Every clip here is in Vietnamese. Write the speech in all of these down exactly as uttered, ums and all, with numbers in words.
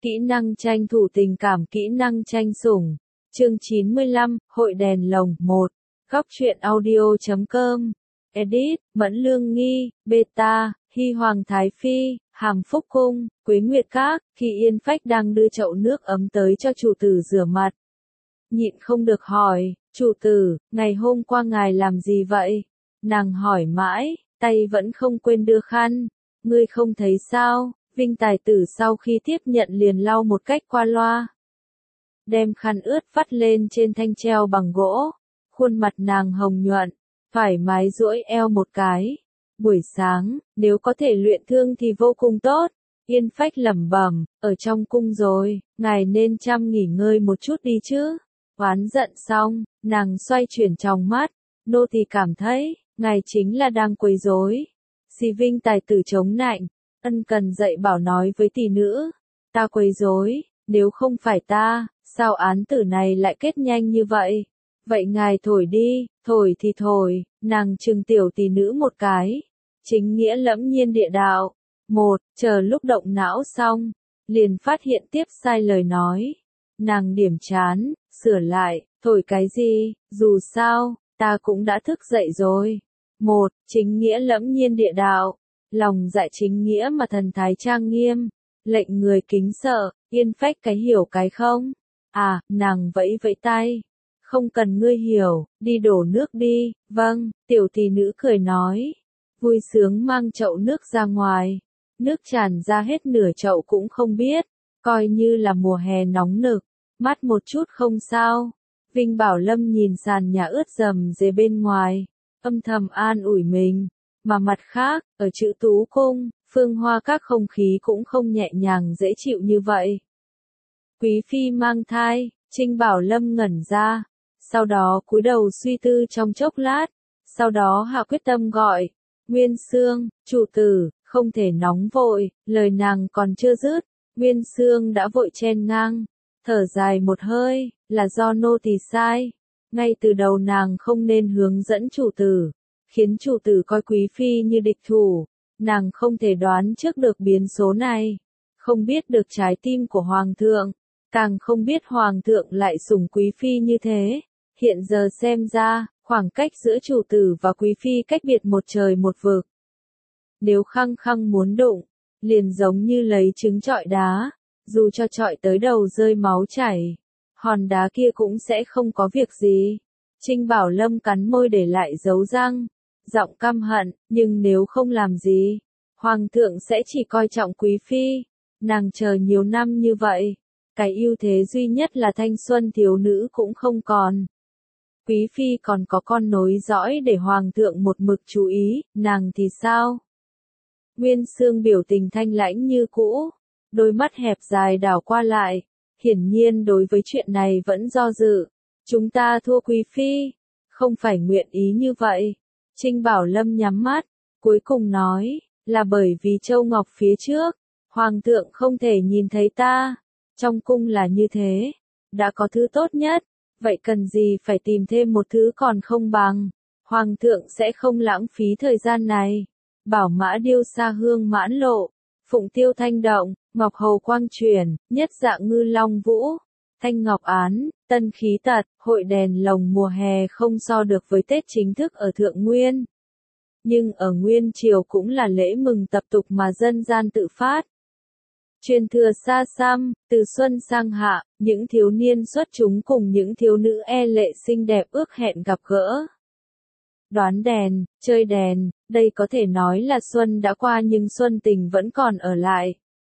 Kỹ năng tranh thủ tình cảm, kỹ năng tranh sủng. Chương chín mươi lăm, Hội đèn lồng một. Góc truyện audio chấm com. Edit, Mẫn Lương Nghi, Beta, Hy Hoàng Thái Phi, Hàm Phúc Cung, Quế Nguyệt Các, khi Yên Phách đang đưa chậu nước ấm tới cho chủ tử rửa mặt. Nhịn không được hỏi, chủ tử, ngày hôm qua ngài làm gì vậy? Nàng hỏi mãi, tay vẫn không quên đưa khăn. Ngươi không thấy sao? Vinh tài tử sau khi tiếp nhận liền lau một cách qua loa. Đem khăn ướt vắt lên trên thanh treo bằng gỗ. Khuôn mặt nàng hồng nhuận, thoải mái duỗi eo một cái. Buổi sáng, nếu có thể luyện thương thì vô cùng tốt. Yên Phách lẩm bẩm, ở trong cung rồi, ngài nên chăm nghỉ ngơi một chút đi chứ. Oán giận xong, nàng xoay chuyển tròng mắt. Nô tỳ cảm thấy, ngài chính là đang quấy rối. Xì Vinh tài tử chống nạnh. Ân cần dạy bảo nói với tỷ nữ, ta quấy rối, nếu không phải ta, sao án tử này lại kết nhanh như vậy? Vậy ngài thổi đi, thổi thì thổi, nàng trừng tiểu tỷ nữ một cái. Chính nghĩa lẫm nhiên địa đạo. Một, chờ lúc động não xong, liền phát hiện tiếp sai lời nói. Nàng điểm chán, sửa lại, thổi cái gì, dù sao, ta cũng đã thức dậy rồi. Một, chính nghĩa lẫm nhiên địa đạo. Lòng dạ chính nghĩa mà thần thái trang nghiêm, lệnh người kính sợ. Yên Phách cái hiểu cái không? À, nàng vẫy vẫy tay. Không cần ngươi hiểu, đi đổ nước đi. Vâng, tiểu tỷ nữ cười nói. Vui sướng mang chậu nước ra ngoài. Nước tràn ra hết nửa chậu cũng không biết. Coi như là mùa hè nóng nực. Mát một chút không sao. Vinh Bảo Lâm nhìn sàn nhà ướt rầm rề bên ngoài. Âm thầm an ủi mình. Mà mặt khác, ở Chữ Tú Cung, Phương Hoa Các không khí cũng không nhẹ nhàng dễ chịu như vậy. Quý phi mang thai, Trinh Bảo Lâm ngẩn ra, sau đó cúi đầu suy tư trong chốc lát, sau đó hạ quyết tâm gọi, Nguyên Xương, chủ tử, không thể nóng vội, lời nàng còn chưa dứt, Nguyên Xương đã vội chen ngang, thở dài một hơi, là do nô tỳ sai, ngay từ đầu nàng không nên hướng dẫn chủ tử. Khiến chủ tử coi quý phi như địch thủ, nàng không thể đoán trước được biến số này, không biết được trái tim của hoàng thượng, càng không biết hoàng thượng lại sủng quý phi như thế. Hiện giờ xem ra, khoảng cách giữa chủ tử và quý phi cách biệt một trời một vực. Nếu khăng khăng muốn đụng, liền giống như lấy trứng trọi đá, dù cho trọi tới đầu rơi máu chảy, hòn đá kia cũng sẽ không có việc gì. Trinh Bảo Lâm cắn môi để lại dấu răng. Giọng căm hận, nhưng nếu không làm gì, hoàng thượng sẽ chỉ coi trọng quý phi. Nàng chờ nhiều năm như vậy, cái ưu thế duy nhất là thanh xuân thiếu nữ cũng không còn. Quý phi còn có con nối dõi để hoàng thượng một mực chú ý, nàng thì sao? Nguyên Xương biểu tình thanh lãnh như cũ, đôi mắt hẹp dài đảo qua lại, hiển nhiên đối với chuyện này vẫn do dự. Chúng ta thua quý phi, không phải nguyện ý như vậy. Trinh Bảo Lâm nhắm mắt, cuối cùng nói, là bởi vì Châu Ngọc phía trước, hoàng thượng không thể nhìn thấy ta, trong cung là như thế, đã có thứ tốt nhất, vậy cần gì phải tìm thêm một thứ còn không bằng, hoàng thượng sẽ không lãng phí thời gian này. Bảo Mã Điêu Sa Hương mãn lộ, Phụng Tiêu Thanh Động, Ngọc Hầu Quang Truyền, Nhất Dạng Ngư Long Vũ, Thanh Ngọc Án, Tân Khí Tật, hội đèn lồng mùa hè không so được với Tết chính thức ở Thượng Nguyên. Nhưng ở Nguyên Triều cũng là lễ mừng tập tục mà dân gian tự phát. Truyền thừa xa xăm, từ xuân sang hạ, những thiếu niên xuất chúng cùng những thiếu nữ e lệ xinh đẹp ước hẹn gặp gỡ. Đoán đèn, chơi đèn, đây có thể nói là xuân đã qua nhưng xuân tình vẫn còn ở lại.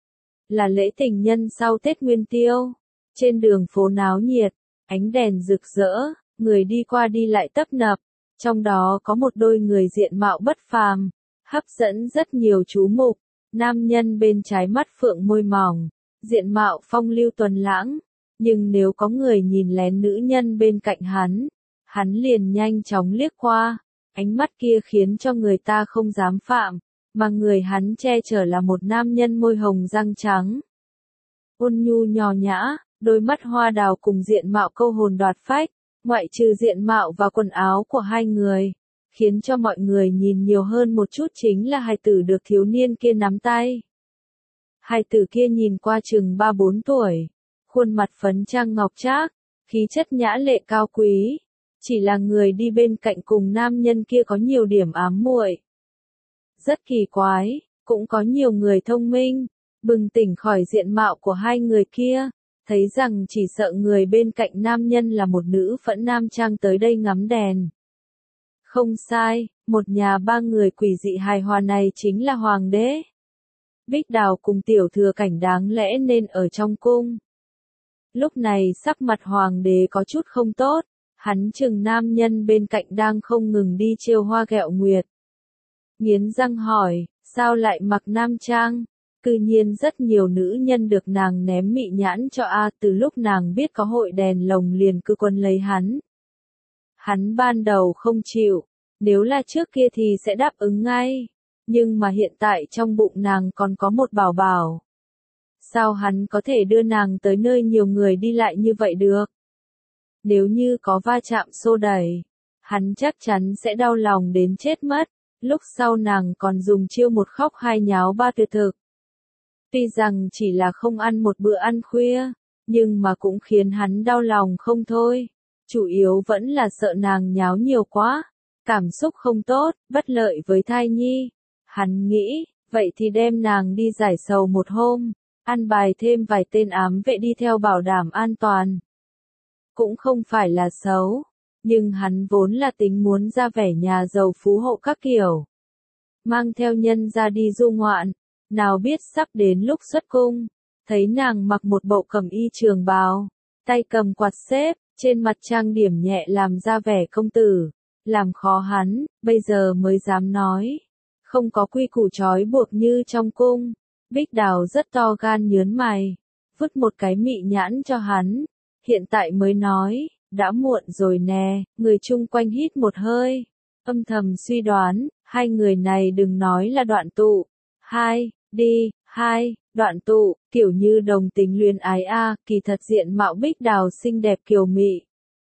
Là lễ tình nhân sau Tết Nguyên Tiêu. Trên đường phố náo nhiệt, ánh đèn rực rỡ, người đi qua đi lại tấp nập, trong đó có một đôi người diện mạo bất phàm, hấp dẫn rất nhiều chú mục. Nam nhân bên trái mắt phượng môi mỏng, diện mạo phong lưu tuấn lãng, nhưng nếu có người nhìn lén nữ nhân bên cạnh hắn, hắn liền nhanh chóng liếc qua, ánh mắt kia khiến cho người ta không dám phạm, mà người hắn che chở là một nam nhân môi hồng răng trắng. Ôn nhu nho nhã, đôi mắt hoa đào cùng diện mạo câu hồn đoạt phách, ngoại trừ diện mạo và quần áo của hai người, khiến cho mọi người nhìn nhiều hơn một chút chính là hài tử được thiếu niên kia nắm tay. Hai tử kia nhìn qua chừng ba bốn tuổi, khuôn mặt phấn trang ngọc trác, khí chất nhã lệ cao quý, chỉ là người đi bên cạnh cùng nam nhân kia có nhiều điểm ám muội. Rất kỳ quái, cũng có nhiều người thông minh, bừng tỉnh khỏi diện mạo của hai người kia, thấy rằng chỉ sợ người bên cạnh nam nhân là một nữ phẫn nam trang tới đây ngắm đèn. Không sai, một nhà ba người quỷ dị hài hòa này chính là hoàng đế. Bích Đào cùng Tiểu Thừa Cảnh đáng lẽ nên ở trong cung. Lúc này sắc mặt hoàng đế có chút không tốt, hắn chừng nam nhân bên cạnh đang không ngừng đi trêu hoa ghẹo nguyệt. Nghiến răng hỏi, sao lại mặc nam trang? Cư nhiên rất nhiều nữ nhân được nàng ném mị nhãn cho a, từ lúc nàng biết có hội đèn lồng liền cứ quân lấy hắn. Hắn ban đầu không chịu, nếu là trước kia thì sẽ đáp ứng ngay, nhưng mà hiện tại trong bụng nàng còn có một bảo bảo. Sao hắn có thể đưa nàng tới nơi nhiều người đi lại như vậy được? Nếu như có va chạm xô đẩy, hắn chắc chắn sẽ đau lòng đến chết mất, lúc sau nàng còn dùng chiêu một khóc hai nháo ba tuyệt thực. Tuy rằng chỉ là không ăn một bữa ăn khuya, nhưng mà cũng khiến hắn đau lòng không thôi. Chủ yếu vẫn là sợ nàng nháo nhiều quá, cảm xúc không tốt, bất lợi với thai nhi. Hắn nghĩ, vậy thì đem nàng đi giải sầu một hôm, ăn bài thêm vài tên ám vệ đi theo bảo đảm an toàn. Cũng không phải là xấu, nhưng hắn vốn là tính muốn ra vẻ nhà giàu phú hộ các kiểu. Mang theo nhân ra đi du ngoạn, nào biết sắp đến lúc xuất cung, thấy nàng mặc một bộ cẩm y trường bào, tay cầm quạt xếp, trên mặt trang điểm nhẹ làm ra vẻ công tử, làm khó hắn, bây giờ mới dám nói. Không có quy củ trói buộc như trong cung. Bích Đào rất to gan nhớn mày, vứt một cái mị nhãn cho hắn, hiện tại mới nói, đã muộn rồi nè, người chung quanh hít một hơi, âm thầm suy đoán, hai người này đừng nói là đoạn tụ, hai, đi, hai, đoạn tụ, kiểu như đồng tình luyến ái a, kỳ thật diện mạo Bích Đào xinh đẹp kiều mị.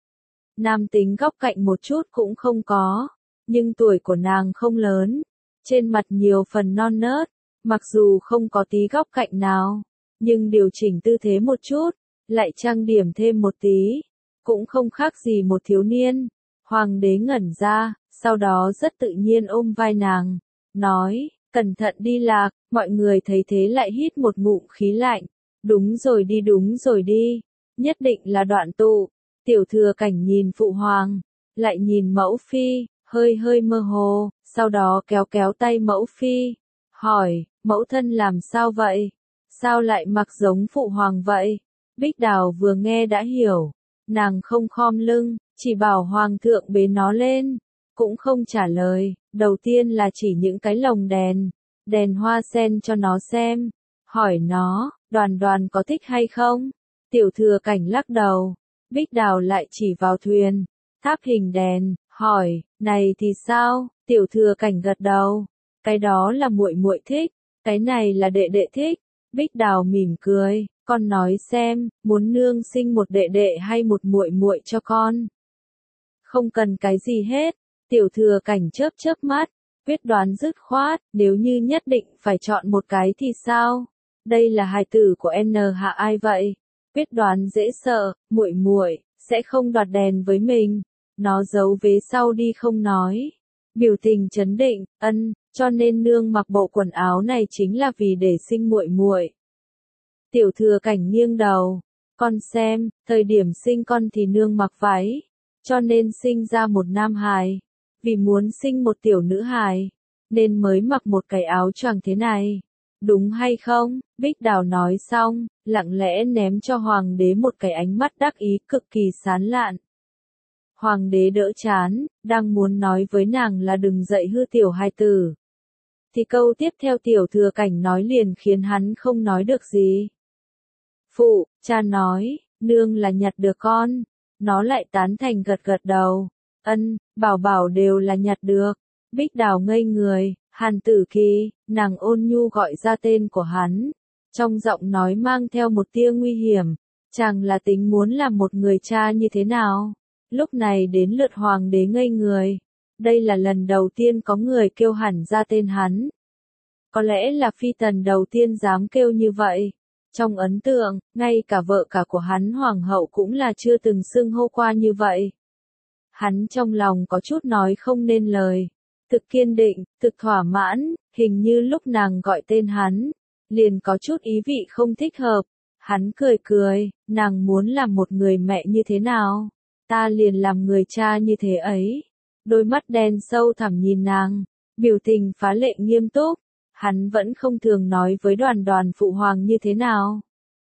Nam tính góc cạnh một chút cũng không có, nhưng tuổi của nàng không lớn, trên mặt nhiều phần non nớt. Mặc dù không có tí góc cạnh nào, nhưng điều chỉnh tư thế một chút, lại trang điểm thêm một tí, cũng không khác gì một thiếu niên. Hoàng đế ngẩn ra, sau đó rất tự nhiên ôm vai nàng, nói, cẩn thận đi lạc, mọi người thấy thế lại hít một ngụm khí lạnh. Đúng rồi đi đúng rồi đi, nhất định là đoạn tụ. Tiểu Thừa Cảnh nhìn phụ hoàng, lại nhìn mẫu phi, hơi hơi mơ hồ, sau đó kéo kéo tay mẫu phi, hỏi, mẫu thân làm sao vậy? Sao lại mặc giống phụ hoàng vậy? Bích Đào vừa nghe đã hiểu, nàng không khom lưng, chỉ bảo hoàng thượng bế nó lên, cũng không trả lời, đầu tiên là chỉ những cái lồng đèn, đèn hoa sen cho nó xem, hỏi nó, Đoàn Đoàn có thích hay không? Tiểu Thừa Cảnh lắc đầu, Bích Đào lại chỉ vào thuyền, tháp hình đèn, hỏi, này thì sao? Tiểu Thừa Cảnh gật đầu, cái đó là muội muội thích, cái này là đệ đệ thích. Bích Đào mỉm cười, con nói xem, muốn nương sinh một đệ đệ hay một muội muội cho con? Không cần cái gì hết. Tiểu Thừa Cảnh chớp chớp mắt, quyết đoán dứt khoát, nếu như nhất định phải chọn một cái thì sao? Đây là hài tử của N hạ ai vậy? Quyết đoán dễ sợ, muội muội sẽ không đoạt đèn với mình. Nó giấu vế sau đi không nói. Biểu tình chấn định, ân, cho nên nương mặc bộ quần áo này chính là vì để sinh muội muội. Tiểu Thừa Cảnh nghiêng đầu, con xem, thời điểm sinh con thì nương mặc váy, cho nên sinh ra một nam hài, vì muốn sinh một tiểu nữ hài, nên mới mặc một cái áo choàng thế này. Đúng hay không? Bích Đào nói xong, lặng lẽ ném cho hoàng đế một cái ánh mắt đắc ý cực kỳ sán lạn. Hoàng đế đỡ chán, đang muốn nói với nàng là đừng dạy hư tiểu hài tử. Thì câu tiếp theo Tiểu Thừa Cảnh nói liền khiến hắn không nói được gì. Phụ, cha nói, nương là nhặt được con. Nó lại tán thành gật gật đầu. Ân, bảo bảo đều là nhặt được. Bích Đào ngây người, Hàn Tử Kỳ, nàng ôn nhu gọi ra tên của hắn. Trong giọng nói mang theo một tia nguy hiểm. Chàng là tính muốn làm một người cha như thế nào? Lúc này đến lượt hoàng đế ngây người. Đây là lần đầu tiên có người kêu hẳn ra tên hắn. Có lẽ là phi tần đầu tiên dám kêu như vậy. Trong ấn tượng, ngay cả vợ cả của hắn hoàng hậu cũng là chưa từng xưng hô qua như vậy. Hắn trong lòng có chút nói không nên lời. Thực kiên định, thực thỏa mãn, hình như lúc nàng gọi tên hắn, liền có chút ý vị không thích hợp. Hắn cười cười, nàng muốn làm một người mẹ như thế nào? Ta liền làm người cha như thế ấy. Đôi mắt đen sâu thẳm nhìn nàng, biểu tình phá lệ nghiêm túc. Hắn vẫn không thường nói với đoàn đoàn phụ hoàng như thế nào.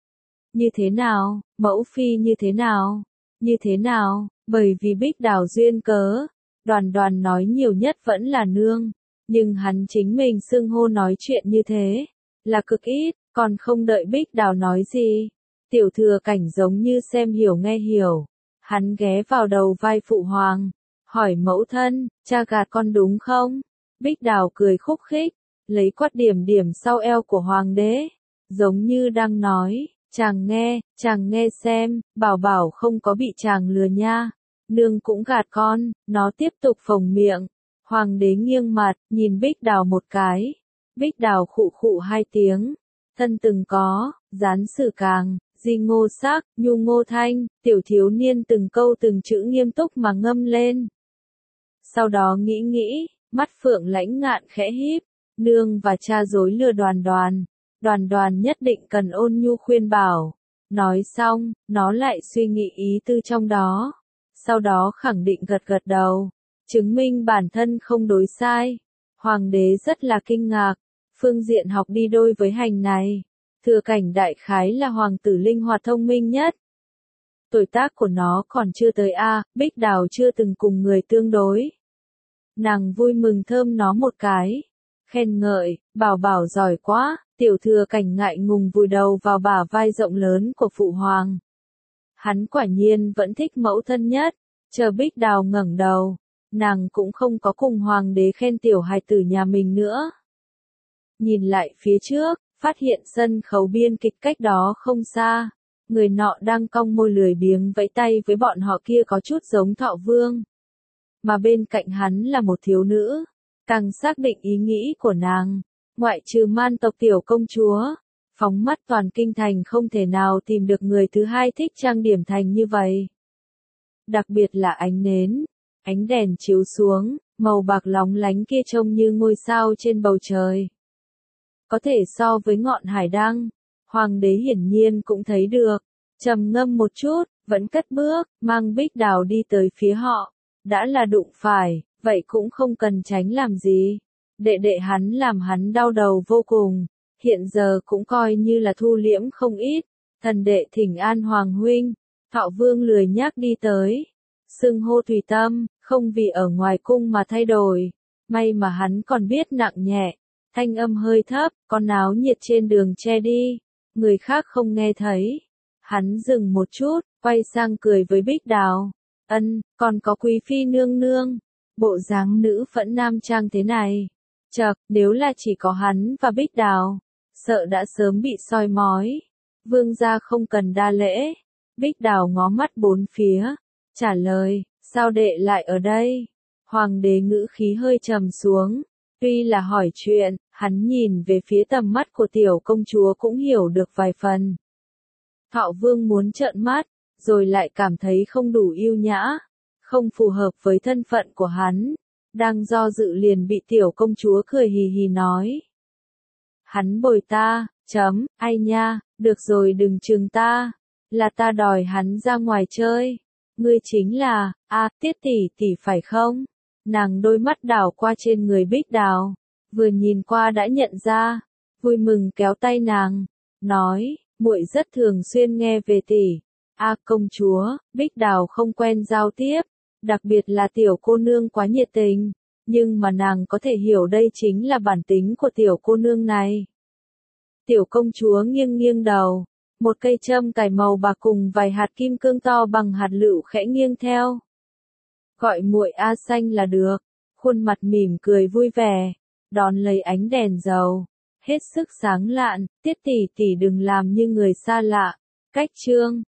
Như thế nào, mẫu phi như thế nào, như thế nào, bởi vì Bích Đào duyên cớ. Đoàn đoàn nói nhiều nhất vẫn là nương, nhưng hắn chính mình xưng hô nói chuyện như thế, là cực ít, còn không đợi Bích Đào nói gì. Tiểu thừa cảnh giống như xem hiểu nghe hiểu, hắn ghé vào đầu vai phụ hoàng, hỏi mẫu thân, cha gạt con đúng không? Bích Đào cười khúc khích, lấy quạt điểm điểm sau eo của hoàng đế, giống như đang nói, chàng nghe, chàng nghe xem, bảo bảo không có bị chàng lừa nha. Nương cũng gạt con, nó tiếp tục phồng miệng. Hoàng đế nghiêng mặt, nhìn Bích Đào một cái. Bích Đào khụ khụ hai tiếng. Thân từng có, gián sử càng, di ngô sắc, nhu ngô thanh, tiểu thiếu niên từng câu từng chữ nghiêm túc mà ngâm lên. Sau đó nghĩ nghĩ, mắt phượng lãnh ngạn khẽ híp, nương và cha dối lừa đoàn đoàn. Đoàn đoàn nhất định cần ôn nhu khuyên bảo. Nói xong, nó lại suy nghĩ ý tư trong đó. Sau đó khẳng định gật gật đầu, chứng minh bản thân không đối sai. Hoàng đế rất là kinh ngạc, phương diện học đi đôi với hành này. Thừa cảnh đại khái là hoàng tử linh hoạt thông minh nhất. Tuổi tác của nó còn chưa tới A, Bích Đào chưa từng cùng người tương đối. Nàng vui mừng thơm nó một cái, khen ngợi, bảo bảo giỏi quá, tiểu thừa cảnh ngại ngùng vùi đầu vào bả vai rộng lớn của phụ hoàng. Hắn quả nhiên vẫn thích mẫu thân nhất, chờ Bích Đào ngẩng đầu, nàng cũng không có cùng hoàng đế khen tiểu hài tử nhà mình nữa. Nhìn lại phía trước, phát hiện sân khấu biên kịch cách đó không xa, người nọ đang cong môi lười biếng vẫy tay với bọn họ kia có chút giống Thọ Vương. Mà bên cạnh hắn là một thiếu nữ, càng xác định ý nghĩ của nàng, ngoại trừ man tộc tiểu công chúa. Phóng mắt toàn kinh thành không thể nào tìm được người thứ hai thích trang điểm thành như vậy. Đặc biệt là ánh nến, ánh đèn chiếu xuống, màu bạc lóng lánh kia trông như ngôi sao trên bầu trời. Có thể so với ngọn hải đăng, hoàng đế hiển nhiên cũng thấy được, trầm ngâm một chút, vẫn cất bước, mang Bích Đào đi tới phía họ. Đã là đụng phải, vậy cũng không cần tránh làm gì. Đệ đệ hắn làm hắn đau đầu vô cùng. Hiện giờ cũng coi như là thu liễm không ít. Thần đệ thỉnh an hoàng huynh. Thọ Vương lười nhác đi tới. Xưng hô tùy tâm, không vì ở ngoài cung mà thay đổi. May mà hắn còn biết nặng nhẹ. Thanh âm hơi thấp, con náo nhiệt trên đường che đi. Người khác không nghe thấy. Hắn dừng một chút, quay sang cười với Bích Đào. Ân, còn có quý phi nương nương. Bộ dáng nữ phẫn nam trang thế này. Chậc, nếu là chỉ có hắn và Bích Đào, sợ đã sớm bị soi mói. Vương gia không cần đa lễ. Bích Đào ngó mắt bốn phía, trả lời, sao đệ lại ở đây? Hoàng đế ngữ khí hơi trầm xuống. Tuy là hỏi chuyện, hắn nhìn về phía tầm mắt của tiểu công chúa cũng hiểu được vài phần. Thọ Vương muốn trợn mắt, rồi lại cảm thấy không đủ yêu nhã, không phù hợp với thân phận của hắn. Đang do dự liền bị tiểu công chúa cười hì hì nói. Hắn bồi ta, chấm, ai nha, được rồi đừng chừng ta, là ta đòi hắn ra ngoài chơi. Ngươi chính là, a Tiết tỷ tỷ phải không? Nàng đôi mắt đảo qua trên người Bích Đào, vừa nhìn qua đã nhận ra, vui mừng kéo tay nàng, nói, muội rất thường xuyên nghe về tỷ. A công chúa, Bích Đào không quen giao tiếp, đặc biệt là tiểu cô nương quá nhiệt tình, nhưng mà nàng có thể hiểu đây chính là bản tính của tiểu cô nương này. Tiểu công chúa nghiêng nghiêng đầu, một cây châm cài màu bạc cùng vài hạt kim cương to bằng hạt lựu khẽ nghiêng theo. Gọi muội A Xanh là được, khuôn mặt mỉm cười vui vẻ, đón lấy ánh đèn dầu, hết sức sáng lạn, Tiết tỷ tỷ đừng làm như người xa lạ. Cách chương